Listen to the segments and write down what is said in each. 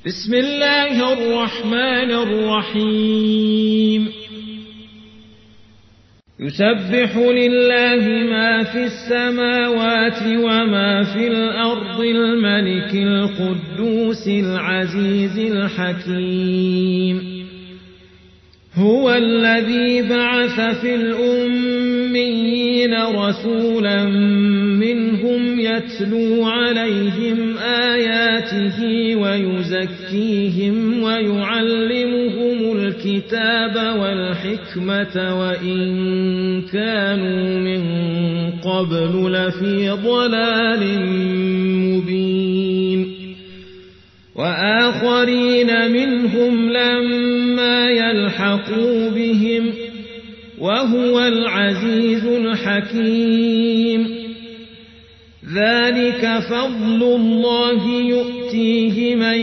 بسم الله الرحمن الرحيم يسبح لله ما في السماوات وما في الأرض الملك القدوس العزيز الحكيم هو الذي بعث في الأميين رسولا منهم يتلو عليهم آياته ويزكيهم ويعلمهم الكتاب والحكمة وإن كانوا من قبل لفي ضلال مبين وآخرين منهم لما يلحقوا بهم وهو العزيز الحكيم ذلك فضل الله يؤتيه من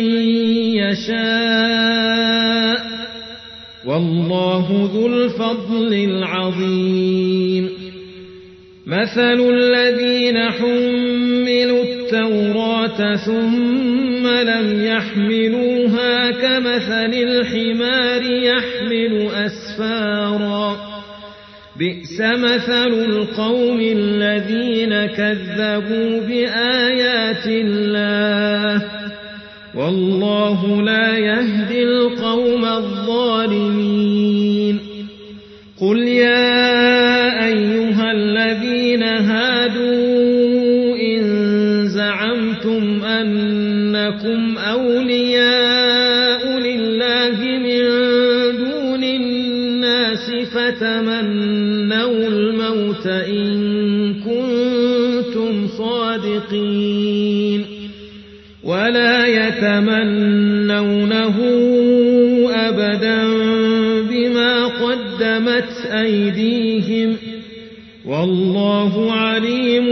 يشاء والله ذو الفضل العظيم مثل الذين حملوا التوراة ثم لم يحملوها كمثل الحمار يحمل أسفارا بئس مثل القوم الذين كذبوا بآيات الله والله لا يهدي القوم الظالمين قل يا أيها الذين هادوا إن زعمتم أنكم أولياء لله من دون الناس فتمنوا الموت إن كنتم صادقين ولا يتمنونه أبدا بما قدمت أيديهم والله عليم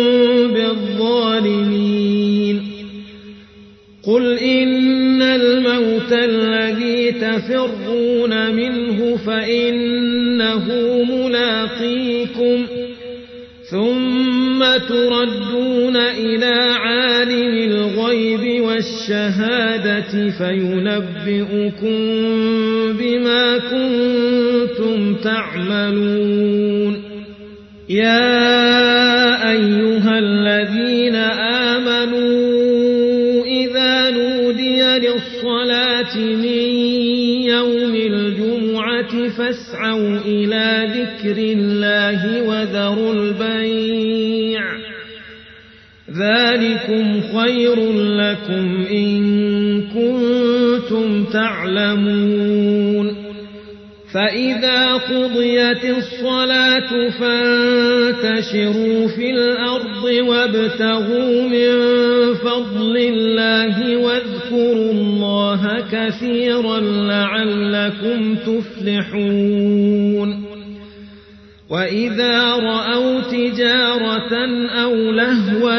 بالظالمين قل إن الموت الذي تفرون منه فإنه ملاقيكم ثم تردون إلى عالم الغيب والشهادة فينبئكم بما كنتم تعملون يا أيها الذين آمنوا إذا نودي للصلاة من يوم الجمعة فاسعوا إلى ذكر الله وذروا البيع ذلكم خير لكم إن كنتم تعلمون فإذا قضيت الصلاة فانتشروا في الأرض وابتغوا من فضل الله واذكروا الله كثيرا لعلكم تفلحون وإذا رأوا تجارة أو لهوا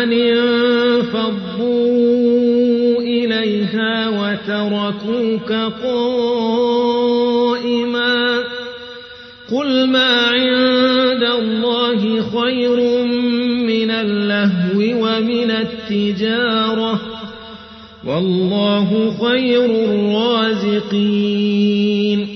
انفضوا إليها وتركوك قائما قل ما عند الله خير من اللهو ومن التجارة والله خير الرازقين